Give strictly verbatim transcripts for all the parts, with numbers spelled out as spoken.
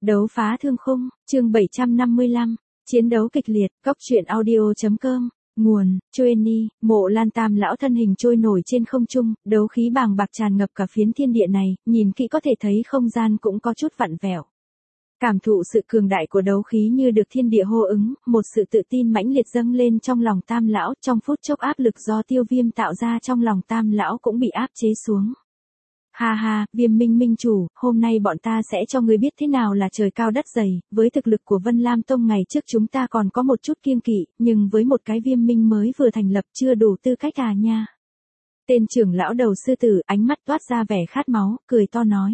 Đấu phá thương khung, chương bảy trăm năm mươi lăm, chiến đấu kịch liệt, góc truyện audio.com, nguồn, Chueni, Mộ Lan Tam lão thân hình trôi nổi trên không trung, đấu khí bàng bạc tràn ngập cả phiến thiên địa này, nhìn kỹ có thể thấy không gian cũng có chút vặn vẹo. Cảm thụ sự cường đại của đấu khí như được thiên địa hô ứng, một sự tự tin mãnh liệt dâng lên trong lòng Tam lão, trong phút chốc áp lực do Tiêu Viêm tạo ra trong lòng Tam lão cũng bị áp chế xuống. Ha ha, Viêm Minh Minh chủ, hôm nay bọn ta sẽ cho ngươi biết thế nào là trời cao đất dày, với thực lực của Vân Lam Tông ngày trước chúng ta còn có một chút kiêng kỵ, nhưng với một cái Viêm Minh mới vừa thành lập chưa đủ tư cách à nha. Tên trưởng lão đầu sư tử, ánh mắt toát ra vẻ khát máu, cười to nói.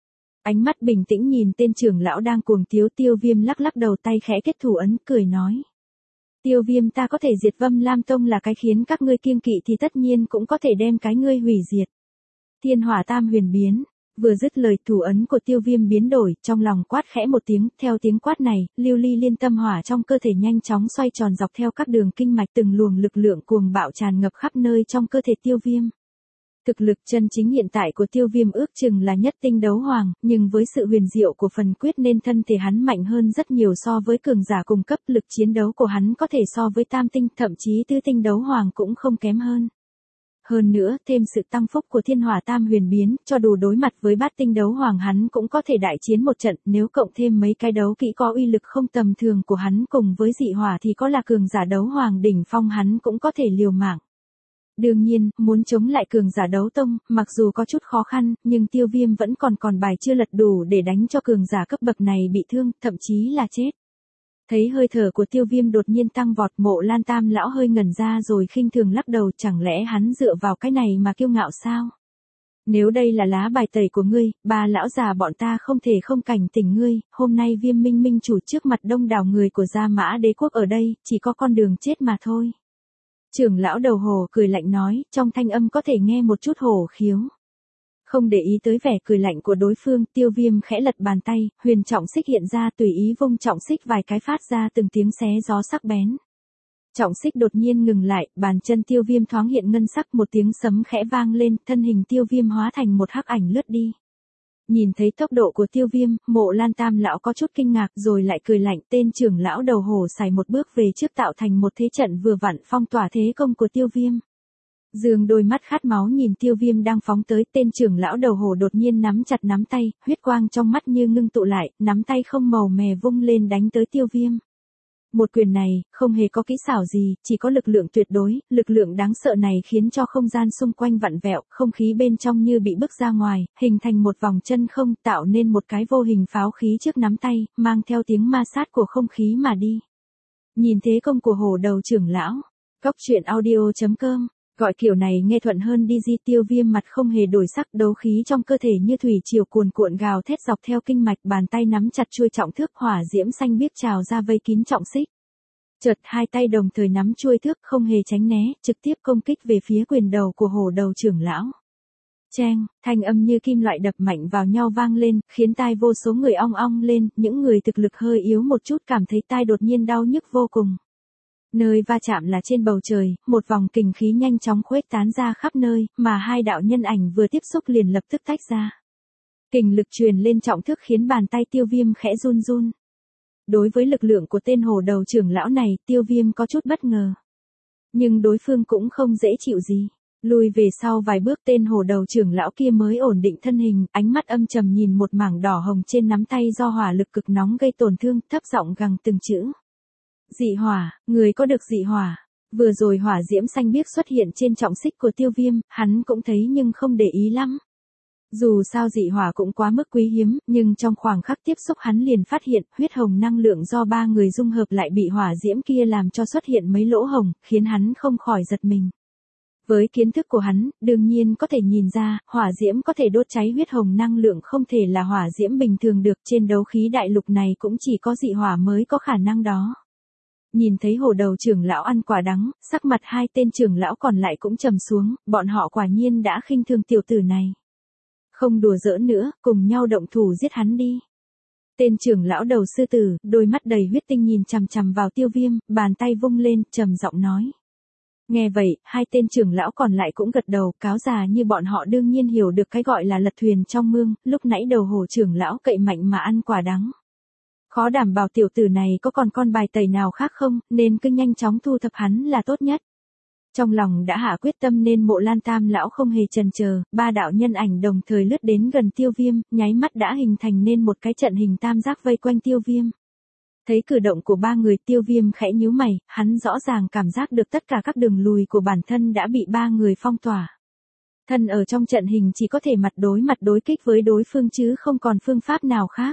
Ánh mắt bình tĩnh nhìn tên trưởng lão đang cuồng tiếu. Tiêu Viêm lắc lắc đầu, tay khẽ kết thủ ấn, cười nói. Tiêu Viêm, ta có thể diệt Vân Lam Tông là cái khiến các ngươi kiêng kỵ thì tất nhiên cũng có thể đem cái ngươi hủy diệt. Thiên hỏa tam huyền biến, vừa dứt lời thủ ấn của Tiêu Viêm biến đổi, trong lòng quát khẽ một tiếng, theo tiếng quát này, lưu ly liên tâm hỏa trong cơ thể nhanh chóng xoay tròn dọc theo các đường kinh mạch, từng luồng lực lượng cuồng bạo tràn ngập khắp nơi trong cơ thể Tiêu Viêm. Thực lực chân chính hiện tại của Tiêu Viêm ước chừng là nhất tinh đấu hoàng, nhưng với sự huyền diệu của phần quyết nên thân thể hắn mạnh hơn rất nhiều so với cường giả cùng cấp, lực chiến đấu của hắn có thể so với tam tinh, thậm chí tứ tinh đấu hoàng cũng không kém hơn. Hơn nữa, thêm sự tăng phúc của thiên hỏa tam huyền biến, cho dù đối mặt với bát tinh đấu hoàng hắn cũng có thể đại chiến một trận, nếu cộng thêm mấy cái đấu kỹ có uy lực không tầm thường của hắn cùng với dị hỏa thì có là cường giả đấu hoàng đỉnh phong hắn cũng có thể liều mạng. Đương nhiên, muốn chống lại cường giả đấu tông, mặc dù có chút khó khăn, nhưng Tiêu Viêm vẫn còn còn bài chưa lật đủ để đánh cho cường giả cấp bậc này bị thương, thậm chí là chết. Thấy hơi thở của Tiêu Viêm đột nhiên tăng vọt, Mộ Lan Tam lão hơi ngẩn ra rồi khinh thường lắc đầu, chẳng lẽ hắn dựa vào cái này mà kiêu ngạo sao? Nếu đây là lá bài tẩy của ngươi, ba lão già bọn ta không thể không cảnh tỉnh ngươi, hôm nay Viêm Minh Minh chủ trước mặt đông đảo người của Gia Mã Đế quốc ở đây, chỉ có con đường chết mà thôi. Trưởng lão đầu hồ cười lạnh nói, trong thanh âm có thể nghe một chút hổ khiếu. Không để ý tới vẻ cười lạnh của đối phương, Tiêu Viêm khẽ lật bàn tay, huyền trọng xích hiện ra, tùy ý vung trọng xích vài cái phát ra từng tiếng xé gió sắc bén. Trọng xích đột nhiên ngừng lại, bàn chân Tiêu Viêm thoáng hiện ngân sắc, một tiếng sấm khẽ vang lên, thân hình Tiêu Viêm hóa thành một hắc ảnh lướt đi. Nhìn thấy tốc độ của Tiêu Viêm, Mộ Lan Tam lão có chút kinh ngạc rồi lại cười lạnh, tên trưởng lão đầu hổ xài một bước về trước tạo thành một thế trận vừa vặn phong tỏa thế công của Tiêu Viêm. Dương đôi mắt khát máu nhìn Tiêu Viêm đang phóng tới, tên trưởng lão đầu hổ đột nhiên nắm chặt nắm tay, huyết quang trong mắt như ngưng tụ lại, nắm tay không màu mè vung lên đánh tới Tiêu Viêm. Một quyền này, không hề có kỹ xảo gì, chỉ có lực lượng tuyệt đối, lực lượng đáng sợ này khiến cho không gian xung quanh vặn vẹo, không khí bên trong như bị bức ra ngoài, hình thành một vòng chân không, tạo nên một cái vô hình pháo khí trước nắm tay, mang theo tiếng ma sát của không khí mà đi. Nhìn thế công của hổ đầu trưởng lão, góc truyện audio.com, gọi kiểu này nghe thuận hơn đi di. Tiêu Viêm mặt không hề đổi sắc, đấu khí trong cơ thể như thủy triều cuồn cuộn gào thét dọc theo kinh mạch, bàn tay nắm chặt chuôi trọng thước, hỏa diễm xanh biếc trào ra vây kín trọng xích. Chợt hai tay đồng thời nắm chuôi thước, không hề tránh né, trực tiếp công kích về phía quyền đầu của hổ đầu trưởng lão. Cheng, thanh âm như kim loại đập mạnh vào nhau vang lên, khiến tai vô số người ong ong lên, những người thực lực hơi yếu một chút cảm thấy tai đột nhiên đau nhức vô cùng. Nơi va chạm là trên bầu trời, một vòng kình khí nhanh chóng khuếch tán ra khắp nơi, mà hai đạo nhân ảnh vừa tiếp xúc liền lập tức tách ra. Kình lực truyền lên trọng thước khiến bàn tay Tiêu Viêm khẽ run run. Đối với lực lượng của tên hổ đầu trưởng lão này, Tiêu Viêm có chút bất ngờ. Nhưng đối phương cũng không dễ chịu gì. Lùi về sau vài bước, tên hổ đầu trưởng lão kia mới ổn định thân hình, ánh mắt âm trầm nhìn một mảng đỏ hồng trên nắm tay do hỏa lực cực nóng gây tổn thương, thấp giọng gằn từng chữ. Dị hỏa, người có được dị hỏa. Vừa rồi hỏa diễm xanh biếc xuất hiện trên trọng xích của Tiêu Viêm, hắn cũng thấy nhưng không để ý lắm. Dù sao dị hỏa cũng quá mức quý hiếm, nhưng trong khoảng khắc tiếp xúc hắn liền phát hiện, huyết hồng năng lượng do ba người dung hợp lại bị hỏa diễm kia làm cho xuất hiện mấy lỗ hồng, khiến hắn không khỏi giật mình. Với kiến thức của hắn, đương nhiên có thể nhìn ra, hỏa diễm có thể đốt cháy huyết hồng năng lượng không thể là hỏa diễm bình thường được, trên đấu khí đại lục này cũng chỉ có dị hỏa mới có khả năng đó. Nhìn thấy hổ đầu trưởng lão ăn quả đắng, sắc mặt hai tên trưởng lão còn lại cũng trầm xuống, bọn họ quả nhiên đã khinh thường tiểu tử này. Không đùa giỡn nữa, cùng nhau động thủ giết hắn đi. Tên trưởng lão đầu sư tử, đôi mắt đầy huyết tinh nhìn chằm chằm vào Tiêu Viêm, bàn tay vung lên, trầm giọng nói. Nghe vậy, hai tên trưởng lão còn lại cũng gật đầu, cáo già như bọn họ đương nhiên hiểu được cái gọi là lật thuyền trong mương, lúc nãy đầu hổ trưởng lão cậy mạnh mà ăn quả đắng. Khó đảm bảo tiểu tử này có còn con bài tẩy nào khác không, nên cứ nhanh chóng thu thập hắn là tốt nhất. Trong lòng đã hạ quyết tâm nên Mộ Lan Tam lão không hề chần chờ, ba đạo nhân ảnh đồng thời lướt đến gần Tiêu Viêm, nháy mắt đã hình thành nên một cái trận hình tam giác vây quanh Tiêu Viêm. Thấy cử động của ba người, Tiêu Viêm khẽ nhíu mày, hắn rõ ràng cảm giác được tất cả các đường lùi của bản thân đã bị ba người phong tỏa. Thân ở trong trận hình chỉ có thể mặt đối mặt đối kích với đối phương chứ không còn phương pháp nào khác.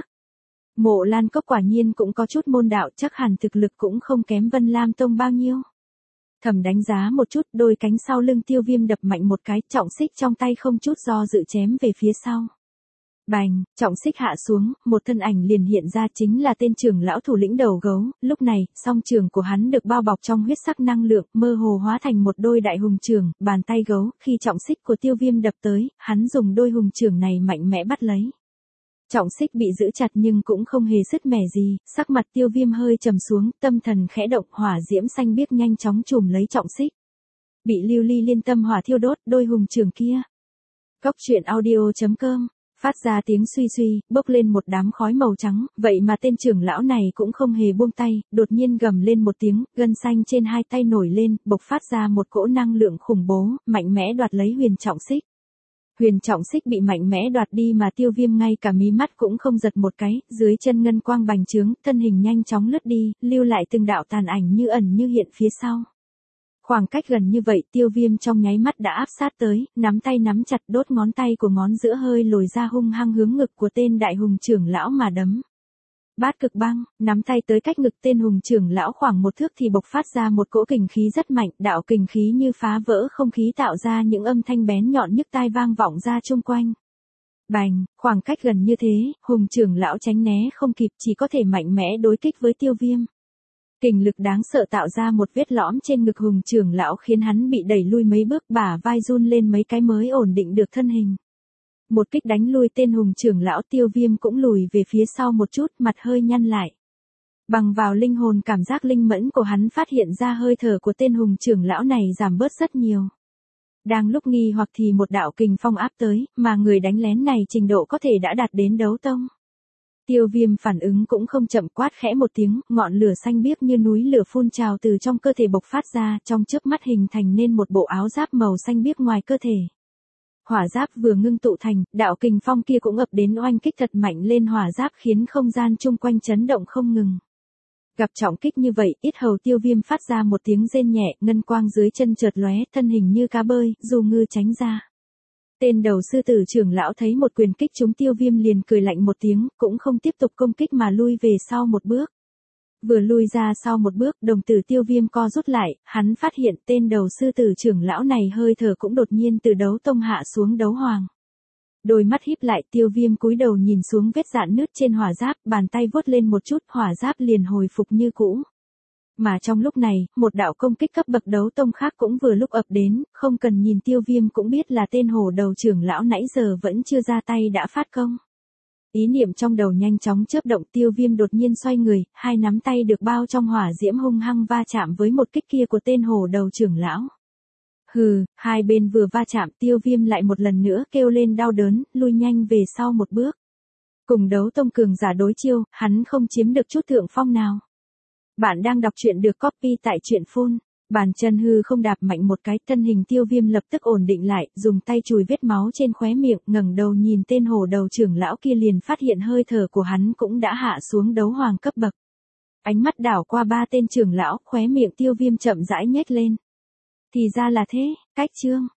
Mộ Lan Cốc quả nhiên cũng có chút môn đạo, chắc hẳn thực lực cũng không kém Vân Lam Tông bao nhiêu. Thầm đánh giá một chút, đôi cánh sau lưng Tiêu Viêm đập mạnh một cái, trọng xích trong tay không chút do dự chém về phía sau. Bành, trọng xích hạ xuống, một thân ảnh liền hiện ra, chính là tên trưởng lão thủ lĩnh đầu gấu. Lúc này, song trường của hắn được bao bọc trong huyết sắc năng lượng, mơ hồ hóa thành một đôi đại hùng trường, bàn tay gấu. Khi trọng xích của Tiêu Viêm đập tới, hắn dùng đôi hùng trường này mạnh mẽ bắt lấy. Trọng xích bị giữ chặt nhưng cũng không hề sứt mẻ gì, sắc mặt Tiêu Viêm hơi trầm xuống, tâm thần khẽ động, hỏa diễm xanh biếc nhanh chóng chùm lấy trọng xích. Bị lưu ly liên tâm hỏa thiêu đốt, đôi hùng trường kia. Cốc truyện audio chấm com phát ra tiếng suy suy, bốc lên một đám khói màu trắng, vậy mà tên trưởng lão này cũng không hề buông tay, đột nhiên gầm lên một tiếng, gân xanh trên hai tay nổi lên, bộc phát ra một cỗ năng lượng khủng bố, mạnh mẽ đoạt lấy huyền trọng xích. Huyền trọng xích bị mạnh mẽ đoạt đi mà Tiêu Viêm ngay cả mí mắt cũng không giật một cái, dưới chân ngân quang bành trướng, thân hình nhanh chóng lướt đi, lưu lại từng đạo tàn ảnh như ẩn như hiện phía sau. Khoảng cách gần như vậy, Tiêu Viêm trong nháy mắt đã áp sát tới, nắm tay nắm chặt, đốt ngón tay của ngón giữa hơi lồi ra hung hăng hướng ngực của tên đại hùng trưởng lão mà đấm. Bát cực băng, nắm tay tới cách ngực tên hùng trưởng lão khoảng một thước thì bộc phát ra một cỗ kình khí rất mạnh, đạo kình khí như phá vỡ không khí tạo ra những âm thanh bén nhọn nhức tai vang vọng ra chung quanh. Bành, khoảng cách gần như thế, hùng trưởng lão tránh né không kịp, chỉ có thể mạnh mẽ đối kích với Tiêu Viêm. Kình lực đáng sợ tạo ra một vết lõm trên ngực hùng trưởng lão khiến hắn bị đẩy lui mấy bước, bả vai run lên mấy cái mới ổn định được thân hình. Một kích đánh lui tên hùng trưởng lão, Tiêu Viêm cũng lùi về phía sau một chút, mặt hơi nhăn lại. Bằng vào linh hồn cảm giác linh mẫn của hắn phát hiện ra hơi thở của tên hùng trưởng lão này giảm bớt rất nhiều. Đang lúc nghi hoặc thì một đạo kình phong áp tới, mà người đánh lén này trình độ có thể đã đạt đến đấu tông. Tiêu Viêm phản ứng cũng không chậm, quát khẽ một tiếng, ngọn lửa xanh biếc như núi lửa phun trào từ trong cơ thể bộc phát ra, trong chớp mắt hình thành nên một bộ áo giáp màu xanh biếc ngoài cơ thể. Hỏa giáp vừa ngưng tụ thành, đạo kình phong kia cũng ập đến oanh kích thật mạnh lên hỏa giáp khiến không gian chung quanh chấn động không ngừng. Gặp trọng kích như vậy, yết hầu Tiêu Viêm phát ra một tiếng rên nhẹ, ngân quang dưới chân chợt lóe, thân hình như cá bơi, du ngư tránh ra. Tên đầu sư tử trưởng lão thấy một quyền kích trúng Tiêu Viêm liền cười lạnh một tiếng, cũng không tiếp tục công kích mà lui về sau một bước. Vừa lui ra sau một bước, đồng tử Tiêu Viêm co rút lại, hắn phát hiện tên đầu sư tử trưởng lão này hơi thở cũng đột nhiên từ đấu tông hạ xuống đấu hoàng. Đôi mắt híp lại, Tiêu Viêm cúi đầu nhìn xuống vết rạn nứt trên hỏa giáp, bàn tay vuốt lên một chút, hỏa giáp liền hồi phục như cũ. Mà trong lúc này, một đạo công kích cấp bậc đấu tông khác cũng vừa lúc ập đến, không cần nhìn Tiêu Viêm cũng biết là tên hổ đầu trưởng lão nãy giờ vẫn chưa ra tay đã phát công. Ý niệm trong đầu nhanh chóng chớp động, Tiêu Viêm đột nhiên xoay người, hai nắm tay được bao trong hỏa diễm hung hăng va chạm với một kích kia của tên hổ đầu trưởng lão. Hừ, hai bên vừa va chạm, Tiêu Viêm lại một lần nữa kêu lên đau đớn, lui nhanh về sau một bước. Cùng đấu tông cường giả đối chiêu, hắn không chiếm được chút thượng phong nào. Bạn đang đọc truyện được copy tại truyện phun. Bàn chân hư không đạp mạnh một cái, thân hình Tiêu Viêm lập tức ổn định lại, dùng tay chùi vết máu trên khóe miệng, ngẩng đầu nhìn tên hổ đầu trưởng lão kia liền phát hiện hơi thở của hắn cũng đã hạ xuống đấu hoàng cấp bậc. Ánh mắt đảo qua ba tên trưởng lão, khóe miệng Tiêu Viêm chậm rãi nhếch lên. Thì ra là thế, cách chương.